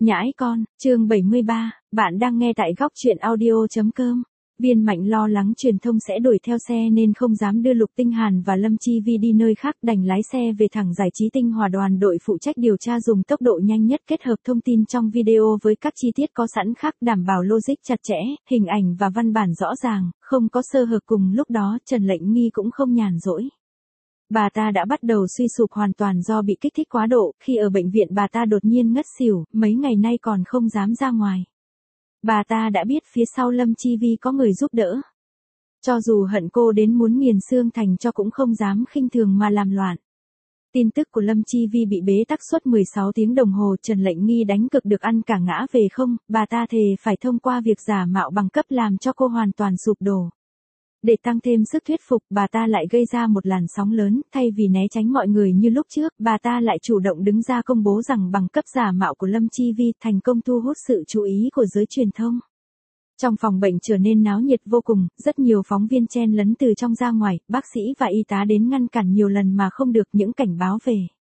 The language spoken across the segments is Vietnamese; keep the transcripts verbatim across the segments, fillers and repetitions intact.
Nhãi con, chương bảy mươi ba, bạn đang nghe tại góc truyện audio.com. Viên Mạnh lo lắng truyền thông sẽ đuổi theo xe nên không dám đưa Lục Tinh Hàn và Lâm Chi Vi đi nơi khác, đành lái xe về thẳng Giải trí Tinh Hòa. Đoàn đội phụ trách điều tra dùng tốc độ nhanh nhất kết hợp thông tin trong video với các chi tiết có sẵn khác, đảm bảo logic chặt chẽ, hình ảnh và văn bản rõ ràng, không có sơ hở. Cùng lúc đó Trần Lệnh Nghi cũng không nhàn rỗi. Bà ta đã bắt đầu suy sụp hoàn toàn do bị kích thích quá độ, khi ở bệnh viện bà ta đột nhiên ngất xỉu, mấy ngày nay còn không dám ra ngoài. Bà ta đã biết phía sau Lâm Chi Vi có người giúp đỡ. Cho dù hận cô đến muốn nghiền xương thành cho cũng không dám khinh thường mà làm loạn. Tin tức của Lâm Chi Vi bị bế tắc suốt mười sáu tiếng đồng hồ, Trần Lệnh Nghi đánh cực được ăn cả ngã về không, bà ta thề phải thông qua việc giả mạo bằng cấp làm cho cô hoàn toàn sụp đổ. Để tăng thêm sức thuyết phục, bà ta lại gây ra một làn sóng lớn, thay vì né tránh mọi người như lúc trước, bà ta lại chủ động đứng ra công bố rằng bằng cấp giả mạo của Lâm Chi Vi thành công thu hút sự chú ý của giới truyền thông. Trong phòng bệnh trở nên náo nhiệt vô cùng, rất nhiều phóng viên chen lấn từ trong ra ngoài, bác sĩ và y tá đến ngăn cản nhiều lần mà không được. Những cảnh báo về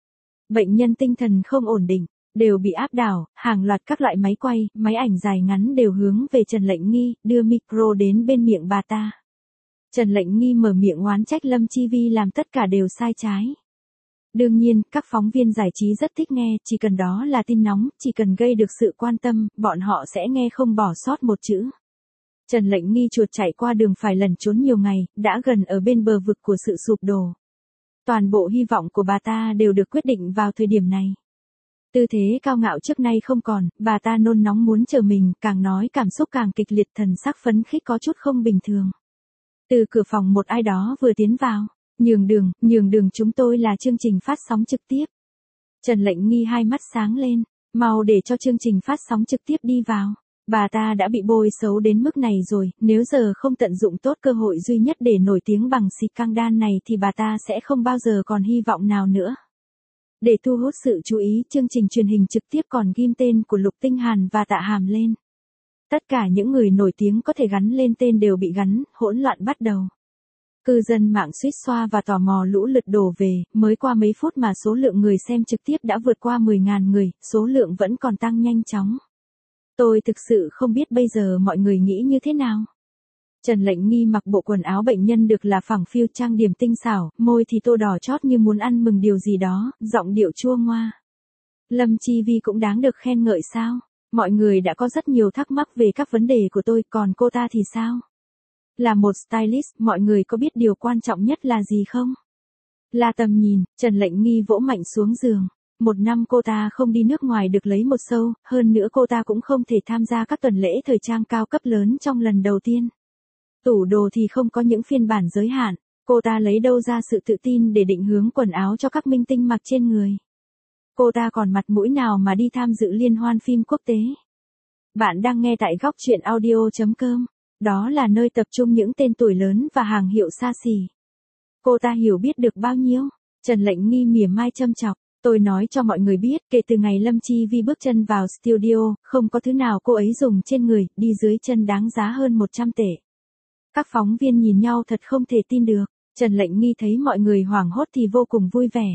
bệnh nhân tinh thần không ổn định đều bị áp đảo, hàng loạt các loại máy quay, máy ảnh dài ngắn đều hướng về Trần Lệnh Nghi, đưa micro đến bên miệng bà ta. Trần Lệnh Nghi mở miệng oán trách Lâm Chi Vi làm tất cả đều sai trái. Đương nhiên, các phóng viên giải trí rất thích nghe, chỉ cần đó là tin nóng, chỉ cần gây được sự quan tâm, bọn họ sẽ nghe không bỏ sót một chữ. Trần Lệnh Nghi chuột chạy qua đường phải lẩn trốn nhiều ngày, đã gần ở bên bờ vực của sự sụp đổ. Toàn bộ hy vọng của bà ta đều được quyết định vào thời điểm này. Tư thế cao ngạo trước nay không còn, bà ta nôn nóng muốn chờ mình, càng nói cảm xúc càng kịch liệt, thần sắc phấn khích có chút không bình thường. Từ cửa phòng một ai đó vừa tiến vào. Nhường đường, nhường đường, chúng tôi là chương trình phát sóng trực tiếp. Trần Lệnh Nghi hai mắt sáng lên, mau để cho chương trình phát sóng trực tiếp đi vào. Bà ta đã bị bôi xấu đến mức này rồi, nếu giờ không tận dụng tốt cơ hội duy nhất để nổi tiếng bằng xịt căng đan này thì bà ta sẽ không bao giờ còn hy vọng nào nữa. Để thu hút sự chú ý, chương trình truyền hình trực tiếp còn ghim tên của Lục Tinh Hàn và Tạ Hàm lên. Tất cả những người nổi tiếng có thể gắn lên tên đều bị gắn, hỗn loạn bắt đầu. Cư dân mạng suýt xoa và tò mò lũ lượt đổ về, mới qua mấy phút mà số lượng người xem trực tiếp đã vượt qua mười nghìn người, số lượng vẫn còn tăng nhanh chóng. Tôi thực sự không biết bây giờ mọi người nghĩ như thế nào. Trần Lệnh Nghi mặc bộ quần áo bệnh nhân được là phẳng phiu, trang điểm tinh xảo, môi thì tô đỏ chót như muốn ăn mừng điều gì đó, giọng điệu chua ngoa. Lâm Chi Vi cũng đáng được khen ngợi sao? Mọi người đã có rất nhiều thắc mắc về các vấn đề của tôi, còn cô ta thì sao? Là một stylist, mọi người có biết điều quan trọng nhất là gì không? Là tầm nhìn. Trần Lệnh Nghi vỗ mạnh xuống giường. Một năm cô ta không đi nước ngoài được lấy một xu, hơn nữa cô ta cũng không thể tham gia các tuần lễ thời trang cao cấp lớn trong lần đầu tiên. Tủ đồ thì không có những phiên bản giới hạn, cô ta lấy đâu ra sự tự tin để định hướng quần áo cho các minh tinh mặc trên người? Cô ta còn mặt mũi nào mà đi tham dự liên hoan phim quốc tế? Bạn đang nghe tại góc truyện audio.com. Đó là nơi tập trung những tên tuổi lớn và hàng hiệu xa xỉ. Cô ta hiểu biết được bao nhiêu? Trần Lệnh Nghi mỉa mai châm chọc. Tôi nói cho mọi người biết, kể từ ngày Lâm Chi Vi bước chân vào studio, không có thứ nào cô ấy dùng trên người, đi dưới chân đáng giá hơn một trăm tệ. Các phóng viên nhìn nhau thật không thể tin được. Trần Lệnh Nghi thấy mọi người hoảng hốt thì vô cùng vui vẻ.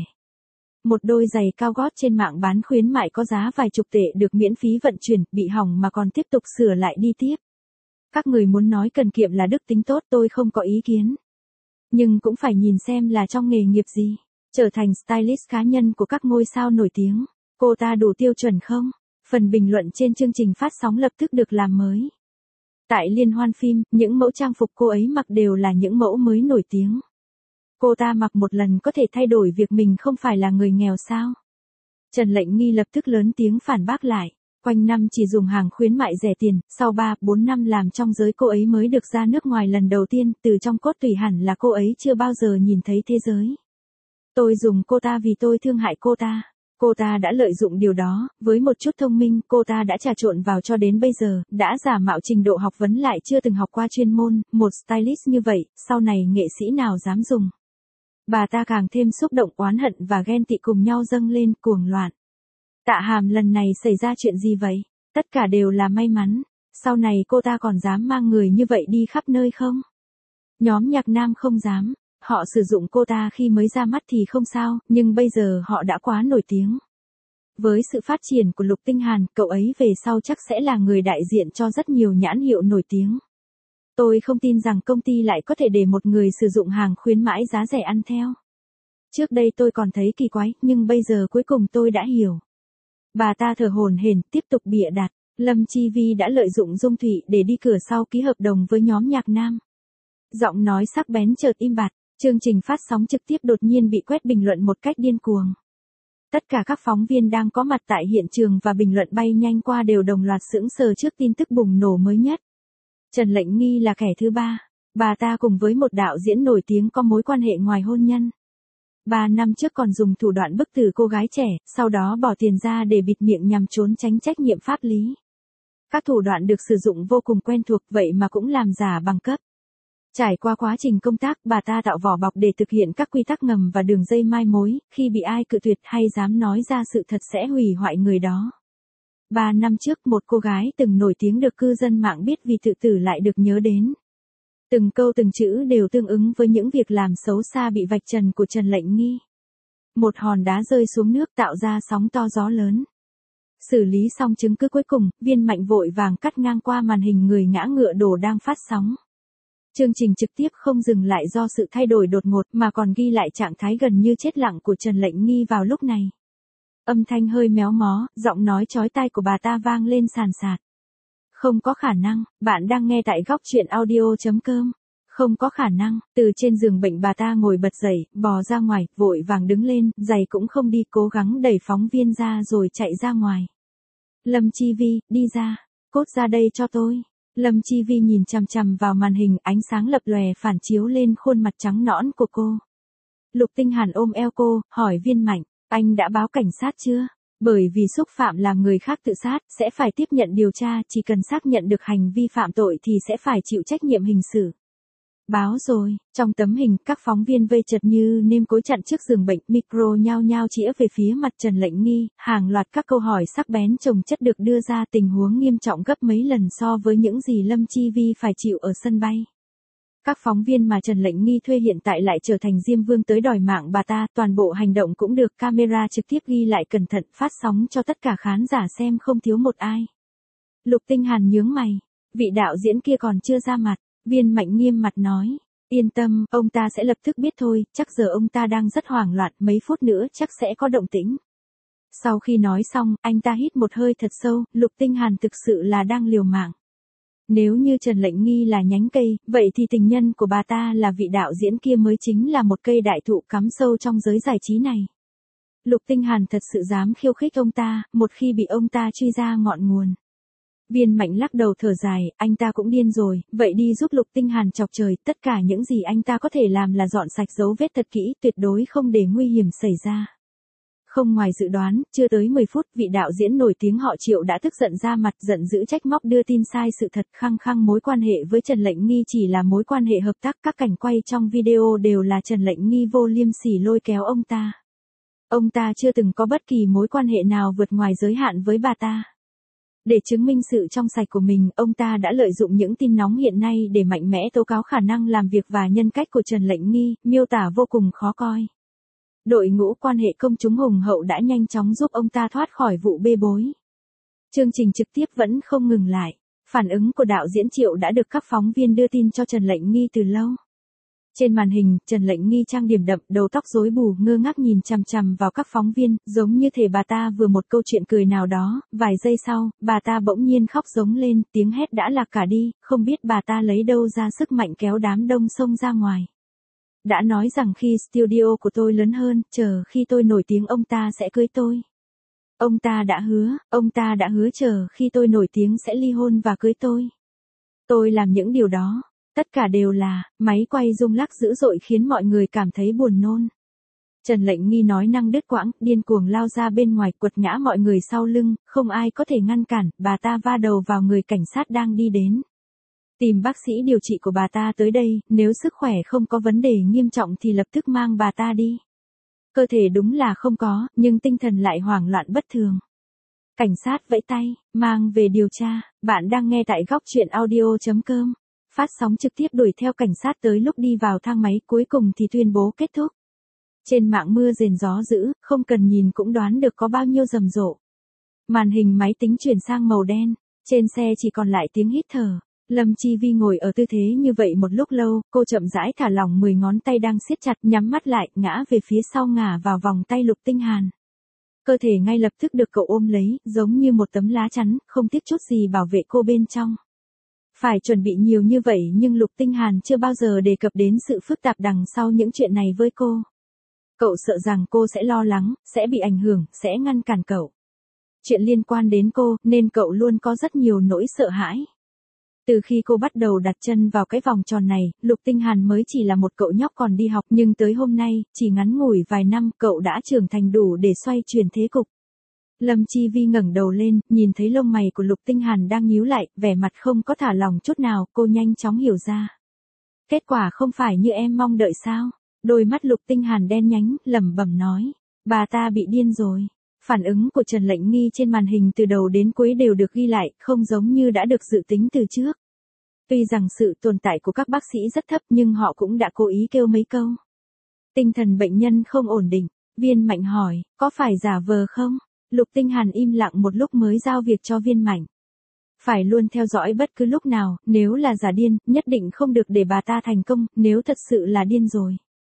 Một đôi giày cao gót trên mạng bán khuyến mại có giá vài chục tệ được miễn phí vận chuyển, bị hỏng mà còn tiếp tục sửa lại đi tiếp. Các người muốn nói cần kiệm là đức tính tốt, tôi không có ý kiến. Nhưng cũng phải nhìn xem là trong nghề nghiệp gì. Trở thành stylist cá nhân của các ngôi sao nổi tiếng, cô ta đủ tiêu chuẩn không? Phần bình luận trên chương trình phát sóng lập tức được làm mới. Tại liên hoan phim, những mẫu trang phục cô ấy mặc đều là những mẫu mới nổi tiếng. Cô ta mặc một lần có thể thay đổi việc mình không phải là người nghèo sao? Trần Lệnh Nghi lập tức lớn tiếng phản bác lại. Quanh năm chỉ dùng hàng khuyến mại rẻ tiền, sau ba, bốn năm làm trong giới cô ấy mới được ra nước ngoài lần đầu tiên, từ trong cốt tủy hẳn là cô ấy chưa bao giờ nhìn thấy thế giới. Tôi dùng cô ta vì tôi thương hại cô ta. Cô ta đã lợi dụng điều đó, với một chút thông minh, cô ta đã trà trộn vào cho đến bây giờ, đã giả mạo trình độ học vấn lại chưa từng học qua chuyên môn, một stylist như vậy, sau này nghệ sĩ nào dám dùng. Bà ta càng thêm xúc động, oán hận và ghen tị cùng nhau dâng lên, cuồng loạn. Tạ Hàm lần này xảy ra chuyện gì vậy? Tất cả đều là may mắn. Sau này cô ta còn dám mang người như vậy đi khắp nơi không? Nhóm nhạc nam không dám. Họ sử dụng cô ta khi mới ra mắt thì không sao, nhưng bây giờ họ đã quá nổi tiếng. Với sự phát triển của Lục Tinh Hàn, cậu ấy về sau chắc sẽ là người đại diện cho rất nhiều nhãn hiệu nổi tiếng. Tôi không tin rằng công ty lại có thể để một người sử dụng hàng khuyến mãi giá rẻ ăn theo. Trước đây tôi còn thấy kỳ quái, nhưng bây giờ cuối cùng tôi đã hiểu. Bà ta thở hổn hển, tiếp tục bịa đặt. Lâm Chi Vi đã lợi dụng Dung Thụy để đi cửa sau ký hợp đồng với nhóm nhạc nam. Giọng nói sắc bén chợt im bặt, chương trình phát sóng trực tiếp đột nhiên bị quét bình luận một cách điên cuồng. Tất cả các phóng viên đang có mặt tại hiện trường và bình luận bay nhanh qua đều đồng loạt sững sờ trước tin tức bùng nổ mới nhất. Trần Lệnh Nghi là kẻ thứ ba. Bà ta cùng với một đạo diễn nổi tiếng có mối quan hệ ngoài hôn nhân. Ba năm trước còn dùng thủ đoạn bức tử cô gái trẻ, sau đó bỏ tiền ra để bịt miệng nhằm trốn tránh trách nhiệm pháp lý. Các thủ đoạn được sử dụng vô cùng quen thuộc vậy mà cũng làm giả bằng cấp. Trải qua quá trình công tác, bà ta tạo vỏ bọc để thực hiện các quy tắc ngầm và đường dây mai mối, khi bị ai cự tuyệt hay dám nói ra sự thật sẽ hủy hoại người đó. Ba năm trước một cô gái từng nổi tiếng được cư dân mạng biết vì tự tử lại được nhớ đến. Từng câu từng chữ đều tương ứng với những việc làm xấu xa bị vạch trần của Trần Lệnh Nghi. Một hòn đá rơi xuống nước tạo ra sóng to gió lớn. Xử lý xong chứng cứ cuối cùng, Viên Mạnh vội vàng cắt ngang qua màn hình người ngã ngựa đổ đang phát sóng. Chương trình trực tiếp không dừng lại do sự thay đổi đột ngột mà còn ghi lại trạng thái gần như chết lặng của Trần Lệnh Nghi vào lúc này. Âm thanh hơi méo mó, giọng nói chói tai của bà ta vang lên sàn sạt. Không có khả năng, bạn đang nghe tại góc truyện audio chấm com. Không có khả năng, từ trên giường bệnh bà ta ngồi bật dậy, bò ra ngoài, vội vàng đứng lên, giày cũng không đi, cố gắng đẩy phóng viên ra rồi chạy ra ngoài. Lâm Chi Vi, đi ra, cốt ra đây cho tôi. Lâm Chi Vi nhìn chằm chằm vào màn hình, ánh sáng lập lòe phản chiếu lên khuôn mặt trắng nõn của cô. Lục Tinh Hàn ôm eo cô, hỏi Viên Mạnh, anh đã báo cảnh sát chưa? Bởi vì xúc phạm làm người khác tự sát, sẽ phải tiếp nhận điều tra, chỉ cần xác nhận được hành vi phạm tội thì sẽ phải chịu trách nhiệm hình sự. Báo rồi, trong tấm hình, các phóng viên vây chật như nêm cối chặn trước giường bệnh, micro nhao nhao chĩa về phía mặt Trần Lệnh Nghi, hàng loạt các câu hỏi sắc bén chồng chất được đưa ra, tình huống nghiêm trọng gấp mấy lần so với những gì Lâm Chi Vi phải chịu ở sân bay. Các phóng viên mà Trần Lệnh Nghi thuê hiện tại lại trở thành diêm vương tới đòi mạng bà ta, toàn bộ hành động cũng được camera trực tiếp ghi lại cẩn thận, phát sóng cho tất cả khán giả xem không thiếu một ai. Lục Tinh Hàn nhướng mày, vị đạo diễn kia còn chưa ra mặt. Viên Mạnh nghiêm mặt nói, yên tâm, ông ta sẽ lập tức biết thôi, chắc giờ ông ta đang rất hoảng loạn, mấy phút nữa chắc sẽ có động tĩnh. Sau khi nói xong, anh ta hít một hơi thật sâu, Lục Tinh Hàn thực sự là đang liều mạng. Nếu như Trần Lệnh Nghi là nhánh cây, vậy thì tình nhân của bà ta là vị đạo diễn kia mới chính là một cây đại thụ cắm sâu trong giới giải trí này. Lục Tinh Hàn thật sự dám khiêu khích ông ta, một khi bị ông ta truy ra ngọn nguồn. Viên Mạnh lắc đầu thở dài, anh ta cũng điên rồi, vậy đi giúp Lục Tinh Hàn chọc trời, tất cả những gì anh ta có thể làm là dọn sạch dấu vết thật kỹ, tuyệt đối không để nguy hiểm xảy ra. Không ngoài dự đoán, chưa tới mười phút, vị đạo diễn nổi tiếng họ Triệu đã tức giận ra mặt, giận dữ trách móc đưa tin sai sự thật, khăng khăng mối quan hệ với Trần Lệnh Nghi chỉ là mối quan hệ hợp tác, các cảnh quay trong video đều là Trần Lệnh Nghi vô liêm sỉ lôi kéo ông ta. Ông ta chưa từng có bất kỳ mối quan hệ nào vượt ngoài giới hạn với bà ta. Để chứng minh sự trong sạch của mình, ông ta đã lợi dụng những tin nóng hiện nay để mạnh mẽ tố cáo khả năng làm việc và nhân cách của Trần Lệnh Nghi, miêu tả vô cùng khó coi. Đội ngũ quan hệ công chúng hùng hậu đã nhanh chóng giúp ông ta thoát khỏi vụ bê bối. Chương trình trực tiếp vẫn không ngừng lại. Phản ứng của đạo diễn Triệu đã được các phóng viên đưa tin cho Trần Lệnh Nghi từ lâu. Trên màn hình, Trần Lệnh Nghi trang điểm đậm, đầu tóc rối bù, ngơ ngác nhìn chằm chằm vào các phóng viên, giống như thể bà ta vừa một câu chuyện cười nào đó. Vài giây sau, bà ta bỗng nhiên khóc giống lên, tiếng hét đã lạc cả đi, không biết bà ta lấy đâu ra sức mạnh kéo đám đông xông ra ngoài. Đã nói rằng khi studio của tôi lớn hơn, chờ khi tôi nổi tiếng ông ta sẽ cưới tôi. Ông ta đã hứa, ông ta đã hứa chờ khi tôi nổi tiếng sẽ ly hôn và cưới tôi. Tôi làm những điều đó. Tất cả đều là, máy quay rung lắc dữ dội khiến mọi người cảm thấy buồn nôn. Trần Lệnh Nghi nói năng đứt quãng, điên cuồng lao ra bên ngoài, quật ngã mọi người sau lưng, không ai có thể ngăn cản, bà ta va đầu vào người cảnh sát đang đi đến. Tìm bác sĩ điều trị của bà ta tới đây, nếu sức khỏe không có vấn đề nghiêm trọng thì lập tức mang bà ta đi. Cơ thể đúng là không có, nhưng tinh thần lại hoảng loạn bất thường. Cảnh sát vẫy tay, mang về điều tra, bạn đang nghe tại góc truyện audio chấm com. Phát sóng trực tiếp đuổi theo cảnh sát tới lúc đi vào thang máy, cuối cùng thì tuyên bố kết thúc. Trên mạng mưa rền gió dữ, không cần nhìn cũng đoán được có bao nhiêu rầm rộ. Màn hình máy tính chuyển sang màu đen, trên xe chỉ còn lại tiếng hít thở. Lâm Chi Vi ngồi ở tư thế như vậy một lúc lâu, cô chậm rãi thả lỏng mười ngón tay đang siết chặt, nhắm mắt lại, ngã về phía sau ngả vào vòng tay Lục Tinh Hàn. Cơ thể ngay lập tức được cậu ôm lấy, giống như một tấm lá chắn, không tiếc chút gì bảo vệ cô bên trong. Phải chuẩn bị nhiều như vậy nhưng Lục Tinh Hàn chưa bao giờ đề cập đến sự phức tạp đằng sau những chuyện này với cô. Cậu sợ rằng cô sẽ lo lắng, sẽ bị ảnh hưởng, sẽ ngăn cản cậu. Chuyện liên quan đến cô, nên cậu luôn có rất nhiều nỗi sợ hãi. Từ khi cô bắt đầu đặt chân vào cái vòng tròn này, Lục Tinh Hàn mới chỉ là một cậu nhóc còn đi học, nhưng tới hôm nay, chỉ ngắn ngủi vài năm, cậu đã trưởng thành đủ để xoay chuyển thế cục. Lâm Chi Vi ngẩng đầu lên, nhìn thấy lông mày của Lục Tinh Hàn đang nhíu lại, vẻ mặt không có thả lỏng chút nào, cô nhanh chóng hiểu ra. Kết quả không phải như em mong đợi sao? Đôi mắt Lục Tinh Hàn đen nhánh, lẩm bẩm nói, bà ta bị điên rồi. Phản ứng của Trần Lệnh Nghi trên màn hình từ đầu đến cuối đều được ghi lại, không giống như đã được dự tính từ trước. Tuy rằng sự tồn tại của các bác sĩ rất thấp nhưng họ cũng đã cố ý kêu mấy câu. Tinh thần bệnh nhân không ổn định, Viên Mạnh hỏi, có phải giả vờ không? Lục Tinh Hàn im lặng một lúc mới giao việc cho Viên Mạnh. Phải luôn theo dõi bất cứ lúc nào, nếu là giả điên, nhất định không được để bà ta thành công, nếu thật sự là điên rồi.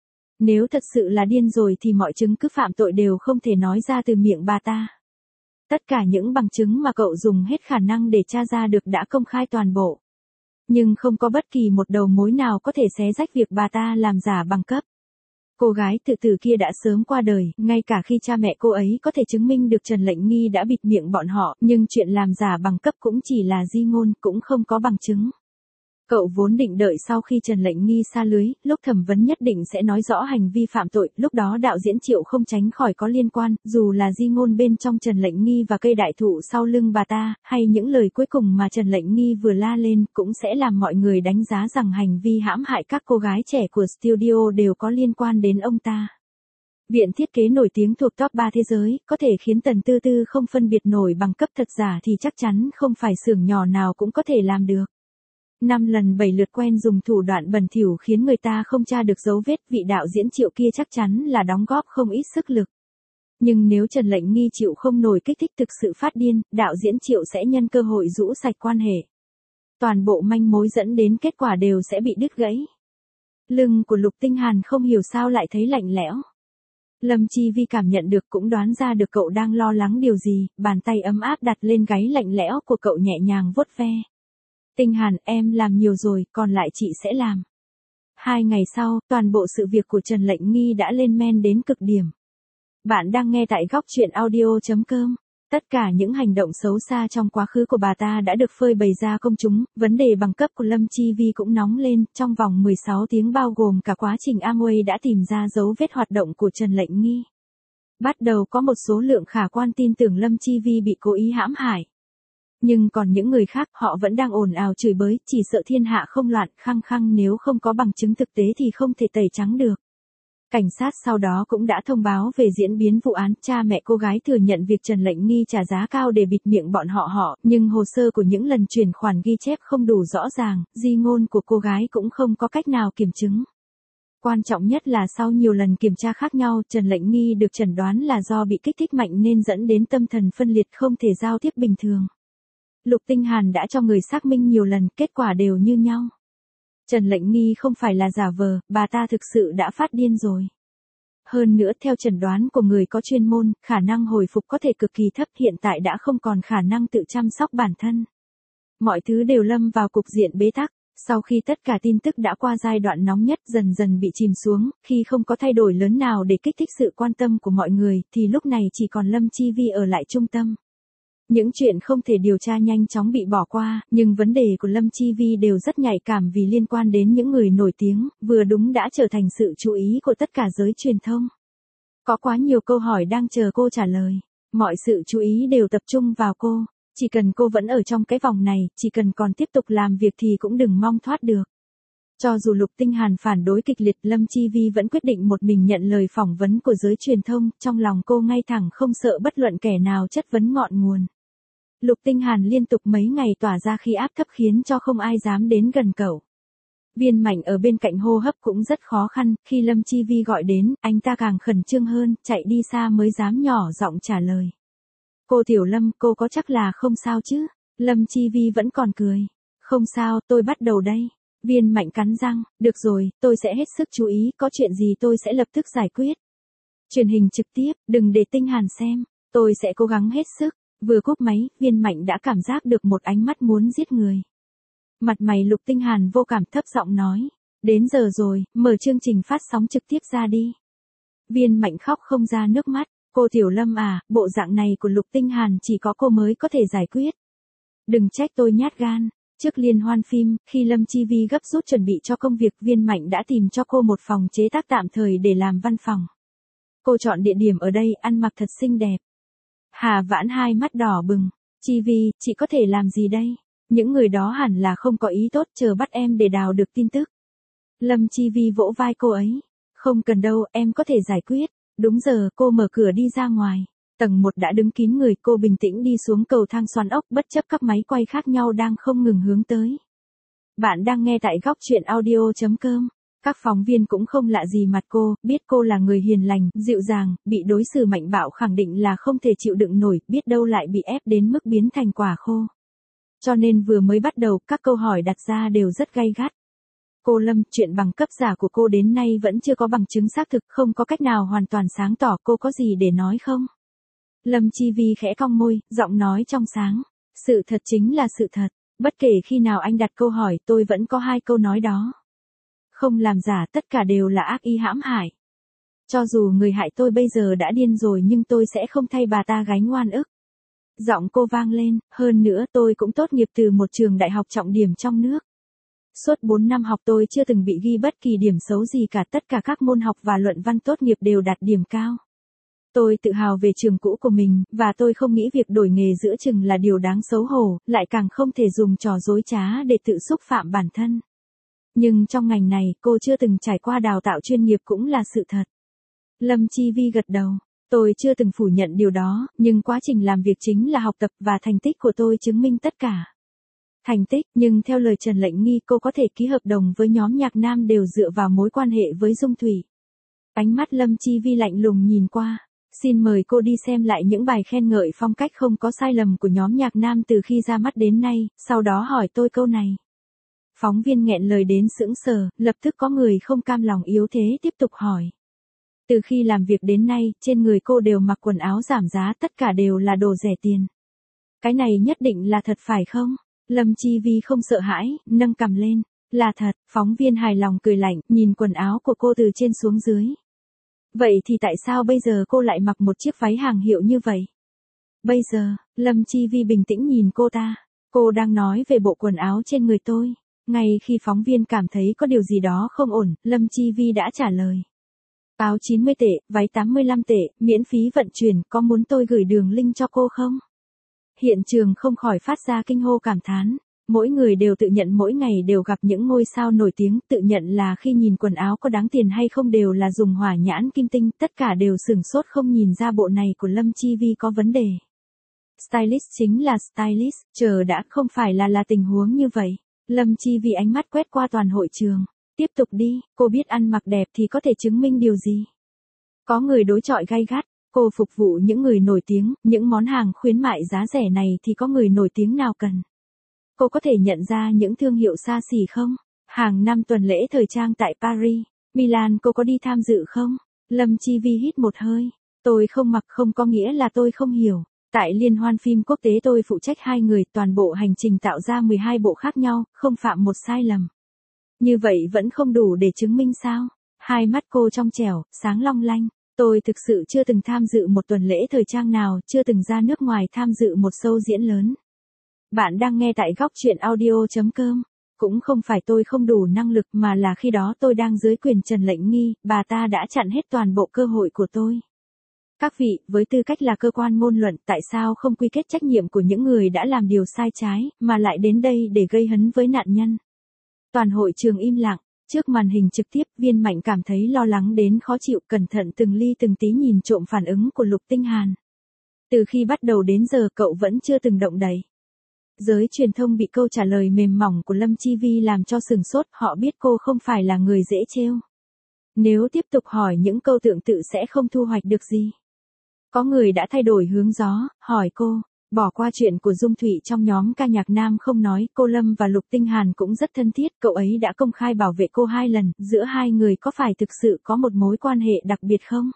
Nếu thật sự là điên rồi thì mọi chứng cứ phạm tội đều không thể nói ra từ miệng bà ta. Tất cả những bằng chứng mà cậu dùng hết khả năng để tra ra được đã công khai toàn bộ. Nhưng không có bất kỳ một đầu mối nào có thể xé rách việc bà ta làm giả bằng cấp. Cô gái tự tử kia đã sớm qua đời, ngay cả khi cha mẹ cô ấy có thể chứng minh được Trần Lệnh Nghi đã bịt miệng bọn họ, nhưng chuyện làm giả bằng cấp cũng chỉ là di ngôn, cũng không có bằng chứng. Cậu vốn định đợi sau khi Trần Lệnh Nghi sa lưới, lúc thẩm vấn nhất định sẽ nói rõ hành vi phạm tội, lúc đó đạo diễn Triệu không tránh khỏi có liên quan, dù là di ngôn bên trong Trần Lệnh Nghi và cây đại thụ sau lưng bà ta, hay những lời cuối cùng mà Trần Lệnh Nghi vừa la lên, cũng sẽ làm mọi người đánh giá rằng hành vi hãm hại các cô gái trẻ của studio đều có liên quan đến ông ta. Viện thiết kế nổi tiếng thuộc top ba thế giới, có thể khiến Tần Tư Tư không phân biệt nổi bằng cấp thật giả thì chắc chắn không phải xưởng nhỏ nào cũng có thể làm được. Năm lần bảy lượt quen dùng thủ đoạn bẩn thỉu khiến người ta không tra được dấu vết, vị đạo diễn Triệu kia chắc chắn là đóng góp không ít sức lực. Nhưng nếu Trần Lệnh Nghi chịu không nổi kích thích thực sự phát điên, đạo diễn Triệu sẽ nhân cơ hội rũ sạch quan hệ. Toàn bộ manh mối dẫn đến kết quả đều sẽ bị đứt gãy. Lưng của Lục Tinh Hàn không hiểu sao lại thấy lạnh lẽo. Lâm Chi Vi cảm nhận được cũng đoán ra được cậu đang lo lắng điều gì, bàn tay ấm áp đặt lên gáy lạnh lẽo của cậu nhẹ nhàng vuốt ve. Tinh Hàn, em làm nhiều rồi, còn lại chị sẽ làm. Hai ngày sau, toàn bộ sự việc của Trần Lệnh Nghi đã lên men đến cực điểm. Bạn đang nghe tại góc truyện audio chấm com. Tất cả những hành động xấu xa trong quá khứ của bà ta đã được phơi bày ra công chúng, vấn đề bằng cấp của Lâm Chi Vi cũng nóng lên, trong vòng mười sáu tiếng bao gồm cả quá trình Amway đã tìm ra dấu vết hoạt động của Trần Lệnh Nghi. Bắt đầu có một số lượng khả quan tin tưởng Lâm Chi Vi bị cố ý hãm hại. Nhưng còn những người khác, họ vẫn đang ồn ào chửi bới, chỉ sợ thiên hạ không loạn, khăng khăng nếu không có bằng chứng thực tế thì không thể tẩy trắng được. Cảnh sát sau đó cũng đã thông báo về diễn biến vụ án, cha mẹ cô gái thừa nhận việc Trần Lệnh Nghi trả giá cao để bịt miệng bọn họ họ, nhưng hồ sơ của những lần chuyển khoản ghi chép không đủ rõ ràng, di ngôn của cô gái cũng không có cách nào kiểm chứng. Quan trọng nhất là sau nhiều lần kiểm tra khác nhau, Trần Lệnh Nghi được chẩn đoán là do bị kích thích mạnh nên dẫn đến tâm thần phân liệt không thể giao tiếp bình thường. Lục Tinh Hàn đã cho người xác minh nhiều lần, kết quả đều như nhau. Trần Lệnh Nghi không phải là giả vờ, bà ta thực sự đã phát điên rồi. Hơn nữa theo chẩn đoán của người có chuyên môn, khả năng hồi phục có thể cực kỳ thấp, hiện tại đã không còn khả năng tự chăm sóc bản thân. Mọi thứ đều lâm vào cục diện bế tắc. Sau khi tất cả tin tức đã qua giai đoạn nóng nhất dần dần bị chìm xuống, khi không có thay đổi lớn nào để kích thích sự quan tâm của mọi người, thì lúc này chỉ còn Lâm Chi Vi ở lại trung tâm. Những chuyện không thể điều tra nhanh chóng bị bỏ qua, nhưng vấn đề của Lâm Chi Vi đều rất nhạy cảm vì liên quan đến những người nổi tiếng, vừa đúng đã trở thành sự chú ý của tất cả giới truyền thông. Có quá nhiều câu hỏi đang chờ cô trả lời. Mọi sự chú ý đều tập trung vào cô. Chỉ cần cô vẫn ở trong cái vòng này, chỉ cần còn tiếp tục làm việc thì cũng đừng mong thoát được. Cho dù Lục Tinh Hàn phản đối kịch liệt, Lâm Chi Vi vẫn quyết định một mình nhận lời phỏng vấn của giới truyền thông, trong lòng cô ngay thẳng không sợ bất luận kẻ nào chất vấn ngọn nguồn. Lục Tinh Hàn liên tục mấy ngày tỏa ra khí áp thấp khiến cho không ai dám đến gần cậu. Viên Mạnh ở bên cạnh hô hấp cũng rất khó khăn, khi Lâm Chi Vi gọi đến, anh ta càng khẩn trương hơn, chạy đi xa mới dám nhỏ giọng trả lời. Cô Tiểu Lâm, cô có chắc là không sao chứ? Lâm Chi Vi vẫn còn cười. Không sao, tôi bắt đầu đây. Viên Mạnh cắn răng, được rồi, tôi sẽ hết sức chú ý, có chuyện gì tôi sẽ lập tức giải quyết. Truyền hình trực tiếp, đừng để Tinh Hàn xem, tôi sẽ cố gắng hết sức. Vừa cúp máy, Viên Mạnh đã cảm giác được một ánh mắt muốn giết người. Mặt mày Lục Tinh Hàn vô cảm thấp giọng nói, đến giờ rồi, mở chương trình phát sóng trực tiếp ra đi. Viên Mạnh khóc không ra nước mắt, cô Tiểu Lâm à, bộ dạng này của Lục Tinh Hàn chỉ có cô mới có thể giải quyết. Đừng trách tôi nhát gan. Trước liên hoan phim, khi Lâm Chi Vi gấp rút chuẩn bị cho công việc, Viên Mạnh đã tìm cho cô một phòng chế tác tạm thời để làm văn phòng. Cô chọn địa điểm ở đây, ăn mặc thật xinh đẹp. Hà Vãn hai mắt đỏ bừng, Chi Vi, chị có thể làm gì đây? Những người đó hẳn là không có ý tốt, chờ bắt em để đào được tin tức. Lâm Chi Vi vỗ vai cô ấy. Không cần đâu, em có thể giải quyết. Đúng giờ, cô mở cửa đi ra ngoài. Tầng một đã đứng kín người, cô bình tĩnh đi xuống cầu thang xoắn ốc bất chấp các máy quay khác nhau đang không ngừng hướng tới. Bạn đang nghe tại góc truyện audio chấm com. Các phóng viên cũng không lạ gì mặt cô, biết cô là người hiền lành, dịu dàng, bị đối xử mạnh bạo khẳng định là không thể chịu đựng nổi, biết đâu lại bị ép đến mức biến thành quả khô. Cho nên vừa mới bắt đầu, các câu hỏi đặt ra đều rất gay gắt. Cô Lâm, chuyện bằng cấp giả của cô đến nay vẫn chưa có bằng chứng xác thực, không có cách nào hoàn toàn sáng tỏ, cô có gì để nói không? Lâm Chi Vi khẽ cong môi, giọng nói trong sáng. Sự thật chính là sự thật, bất kể khi nào anh đặt câu hỏi tôi vẫn có hai câu nói đó. Không làm giả, tất cả đều là ác ý hãm hại. Cho dù người hại tôi bây giờ đã điên rồi nhưng tôi sẽ không thay bà ta gánh oan ức. Giọng cô vang lên, hơn nữa tôi cũng tốt nghiệp từ một trường đại học trọng điểm trong nước. Suốt bốn năm học tôi chưa từng bị ghi bất kỳ điểm xấu gì cả, tất cả các môn học và luận văn tốt nghiệp đều đạt điểm cao. Tôi tự hào về trường cũ của mình, và tôi không nghĩ việc đổi nghề giữa chừng là điều đáng xấu hổ, lại càng không thể dùng trò dối trá để tự xúc phạm bản thân. Nhưng trong ngành này, cô chưa từng trải qua đào tạo chuyên nghiệp cũng là sự thật. Lâm Chi Vi gật đầu. Tôi chưa từng phủ nhận điều đó, nhưng quá trình làm việc chính là học tập và thành tích của tôi chứng minh tất cả. Thành tích, nhưng theo lời Trần Lệnh Nghi cô có thể ký hợp đồng với nhóm nhạc nam đều dựa vào mối quan hệ với Dung Thủy. Ánh mắt Lâm Chi Vi lạnh lùng nhìn qua. Xin mời cô đi xem lại những bài khen ngợi phong cách không có sai lầm của nhóm nhạc nam từ khi ra mắt đến nay, sau đó hỏi tôi câu này. Phóng viên nghẹn lời đến sững sờ, lập tức có người không cam lòng yếu thế tiếp tục hỏi. Từ khi làm việc đến nay, trên người cô đều mặc quần áo giảm giá, tất cả đều là đồ rẻ tiền. Cái này nhất định là thật phải không? Lâm Chi Vi không sợ hãi, nâng cằm lên. Là thật, phóng viên hài lòng cười lạnh, nhìn quần áo của cô từ trên xuống dưới. Vậy thì tại sao bây giờ cô lại mặc một chiếc váy hàng hiệu như vậy? Bây giờ, Lâm Chi Vi bình tĩnh nhìn cô ta. Cô đang nói về bộ quần áo trên người tôi. Ngay khi phóng viên cảm thấy có điều gì đó không ổn, Lâm Chi Vi đã trả lời. Áo chín mươi tệ, váy tám mươi lăm tệ, miễn phí vận chuyển, có muốn tôi gửi đường link cho cô không? Hiện trường không khỏi phát ra kinh hô cảm thán. Mỗi người đều tự nhận mỗi ngày đều gặp những ngôi sao nổi tiếng, tự nhận là khi nhìn quần áo có đáng tiền hay không đều là dùng hỏa nhãn kim tinh, tất cả đều sửng sốt không nhìn ra bộ này của Lâm Chi Vi có vấn đề. Stylist chính là stylist, chờ đã, không phải là là tình huống như vậy. Lâm Chi Vi ánh mắt quét qua toàn hội trường. Tiếp tục đi, cô biết ăn mặc đẹp thì có thể chứng minh điều gì? Có người đối chọi gay gắt, cô phục vụ những người nổi tiếng, những món hàng khuyến mại giá rẻ này thì có người nổi tiếng nào cần? Cô có thể nhận ra những thương hiệu xa xỉ không? Hàng năm tuần lễ thời trang tại Paris, Milan cô có đi tham dự không? Lâm Chi Vi hít một hơi. Tôi không mặc không có nghĩa là tôi không hiểu. Tại liên hoan phim quốc tế tôi phụ trách hai người, toàn bộ hành trình tạo ra mười hai bộ khác nhau, không phạm một sai lầm. Như vậy vẫn không đủ để chứng minh sao? Hai mắt cô trong trẻo, sáng long lanh. Tôi thực sự chưa từng tham dự một tuần lễ thời trang nào, chưa từng ra nước ngoài tham dự một show diễn lớn. Bạn đang nghe tại góc truyện audio chấm com. Cũng không phải tôi không đủ năng lực mà là khi đó tôi đang dưới quyền Trần Lệnh Nghi, bà ta đã chặn hết toàn bộ cơ hội của tôi. Các vị, với tư cách là cơ quan ngôn luận, tại sao không quy kết trách nhiệm của những người đã làm điều sai trái, mà lại đến đây để gây hấn với nạn nhân? Toàn hội trường im lặng, trước màn hình trực tiếp, Viên Mạnh cảm thấy lo lắng đến khó chịu, cẩn thận từng ly từng tí nhìn trộm phản ứng của Lục Tinh Hàn. Từ khi bắt đầu đến giờ cậu vẫn chưa từng động đậy. Giới truyền thông bị câu trả lời mềm mỏng của Lâm Chi Vi làm cho sừng sốt, họ biết cô không phải là người dễ trêu. Nếu tiếp tục hỏi những câu tương tự sẽ không thu hoạch được gì. Có người đã thay đổi hướng gió, hỏi cô, bỏ qua chuyện của Dung Thụy trong nhóm ca nhạc nam không nói, cô Lâm và Lục Tinh Hàn cũng rất thân thiết, cậu ấy đã công khai bảo vệ cô hai lần, giữa hai người có phải thực sự có một mối quan hệ đặc biệt không?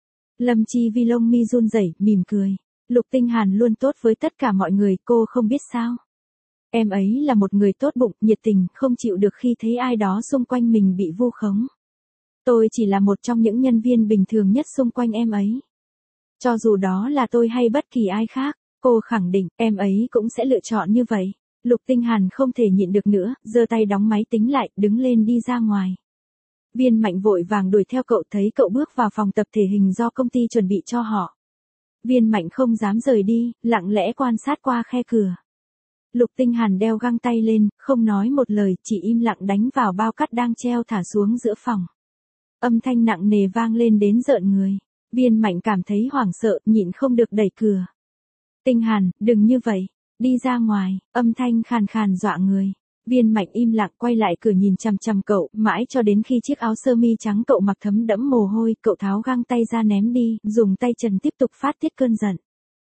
Lâm Chi Vi lông mi run rẩy, mỉm cười. Lục Tinh Hàn luôn tốt với tất cả mọi người, cô không biết sao. Em ấy là một người tốt bụng, nhiệt tình, không chịu được khi thấy ai đó xung quanh mình bị vu khống. Tôi chỉ là một trong những nhân viên bình thường nhất xung quanh em ấy. Cho dù đó là tôi hay bất kỳ ai khác, cô khẳng định em ấy cũng sẽ lựa chọn như vậy. Lục Tinh Hàn không thể nhịn được nữa, giơ tay đóng máy tính lại, đứng lên đi ra ngoài. Viên Mạnh vội vàng đuổi theo cậu, thấy cậu bước vào phòng tập thể hình do công ty chuẩn bị cho họ. Viên Mạnh không dám rời đi, lặng lẽ quan sát qua khe cửa. Lục Tinh Hàn đeo găng tay lên, không nói một lời, chỉ im lặng đánh vào bao cát đang treo thả xuống giữa phòng. Âm thanh nặng nề vang lên đến rợn người. Viên Mạnh cảm thấy hoảng sợ, nhịn không được đẩy cửa. Tinh Hàn, đừng như vậy, đi ra ngoài, âm thanh khàn khàn dọa người. Viên Mạnh im lặng quay lại cửa nhìn chằm chằm cậu, mãi cho đến khi chiếc áo sơ mi trắng cậu mặc thấm đẫm mồ hôi, cậu tháo găng tay ra ném đi, dùng tay trần tiếp tục phát tiết cơn giận.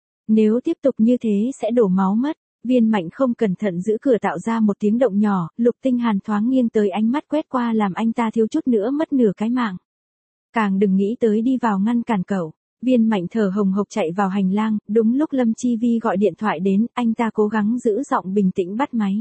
Nếu tiếp tục như thế sẽ đổ máu mất. Viên Mạnh không cẩn thận giữ cửa tạo ra một tiếng động nhỏ, Lục Tinh Hàn thoáng nghiêng tới, ánh mắt quét qua làm anh ta thiếu chút nữa mất nửa cái mạng. Càng đừng nghĩ tới đi vào ngăn cản cậu. Viên Mạnh thở hồng hộc chạy vào hành lang, đúng lúc Lâm Chi Vi gọi điện thoại đến, anh ta cố gắng giữ giọng bình tĩnh bắt máy.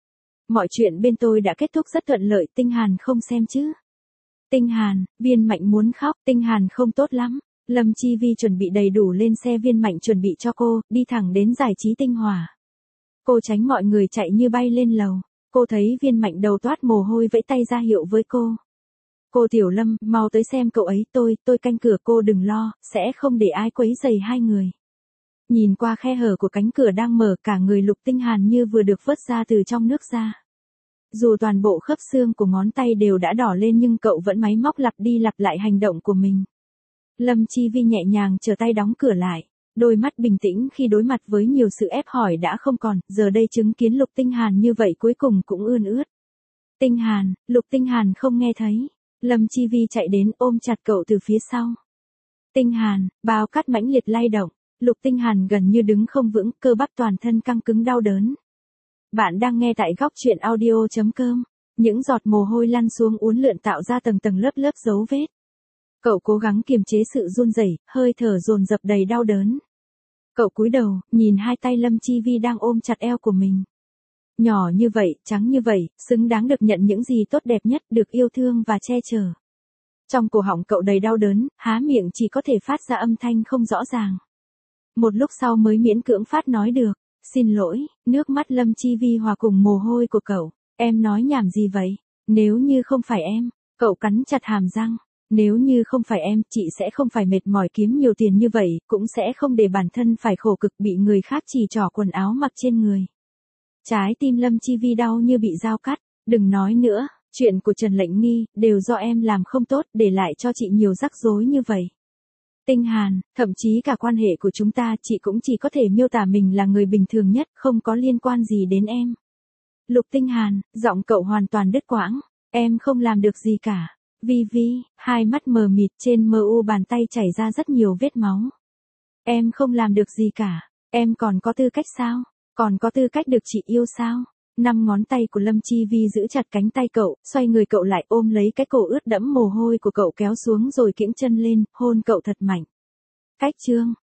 Mọi chuyện bên tôi đã kết thúc rất thuận lợi, Tinh Hàn không xem chứ? Tinh Hàn, Viên Mạnh muốn khóc, Tinh Hàn không tốt lắm. Lâm Chi Vi chuẩn bị đầy đủ lên xe Viên Mạnh chuẩn bị cho cô, đi thẳng đến giải trí Tinh Hòa. Cô tránh mọi người chạy như bay lên lầu. Cô thấy Viên Mạnh đầu toát mồ hôi vẫy tay ra hiệu với cô. Cô Tiểu Lâm, mau tới xem cậu ấy, tôi, tôi canh cửa, cô đừng lo, sẽ không để ai quấy rầy hai người. Nhìn qua khe hở của cánh cửa đang mở, cả người Lục Tinh Hàn như vừa được vớt ra từ trong nước ra. Dù toàn bộ khớp xương của ngón tay đều đã đỏ lên nhưng cậu vẫn máy móc lặp đi lặp lại hành động của mình. Lâm Chi Vi nhẹ nhàng trở tay đóng cửa lại. Đôi mắt bình tĩnh khi đối mặt với nhiều sự ép hỏi đã không còn, giờ đây chứng kiến Lục Tinh Hàn như vậy cuối cùng cũng ươn ướt. Tinh Hàn, Lục Tinh Hàn không nghe thấy. Lâm Chi Vi chạy đến ôm chặt cậu từ phía sau. Tinh Hàn, bao cát mãnh liệt lay động. Lục Tinh Hàn gần như đứng không vững, cơ bắp toàn thân căng cứng đau đớn. Bạn đang nghe tại góc truyện audio chấm com. Những giọt mồ hôi lăn xuống uốn lượn tạo ra tầng tầng lớp lớp dấu vết. Cậu cố gắng kiềm chế sự run rẩy, hơi thở dồn dập đầy đau đớn. Cậu cúi đầu, nhìn hai tay Lâm Chi Vi đang ôm chặt eo của mình. Nhỏ như vậy, trắng như vậy, xứng đáng được nhận những gì tốt đẹp nhất, được yêu thương và che chở. Trong cổ họng cậu đầy đau đớn, há miệng chỉ có thể phát ra âm thanh không rõ ràng. Một lúc sau mới miễn cưỡng phát nói được. Xin lỗi, nước mắt Lâm Chi Vi hòa cùng mồ hôi của cậu. Em nói nhảm gì vậy? Nếu như không phải em, cậu cắn chặt hàm răng. Nếu như không phải em, chị sẽ không phải mệt mỏi kiếm nhiều tiền như vậy, cũng sẽ không để bản thân phải khổ cực bị người khác chỉ trỏ quần áo mặc trên người. Trái tim Lâm Chi Vi đau như bị dao cắt. Đừng nói nữa, chuyện của Trần Lệnh Nghi, đều do em làm không tốt, để lại cho chị nhiều rắc rối như vậy. Tinh Hàn, thậm chí cả quan hệ của chúng ta, chị cũng chỉ có thể miêu tả mình là người bình thường nhất, không có liên quan gì đến em. Lục Tinh Hàn, giọng cậu hoàn toàn đứt quãng. Em không làm được gì cả. Vi Vi, hai mắt mờ mịt, trên mờ u bàn tay chảy ra rất nhiều vết máu. Em không làm được gì cả. Em còn có tư cách sao? Còn có tư cách được chị yêu sao? Năm ngón tay của Lâm Chi Vi giữ chặt cánh tay cậu, xoay người cậu lại ôm lấy cái cổ ướt đẫm mồ hôi của cậu kéo xuống rồi kiễng chân lên, hôn cậu thật mạnh. Cách chương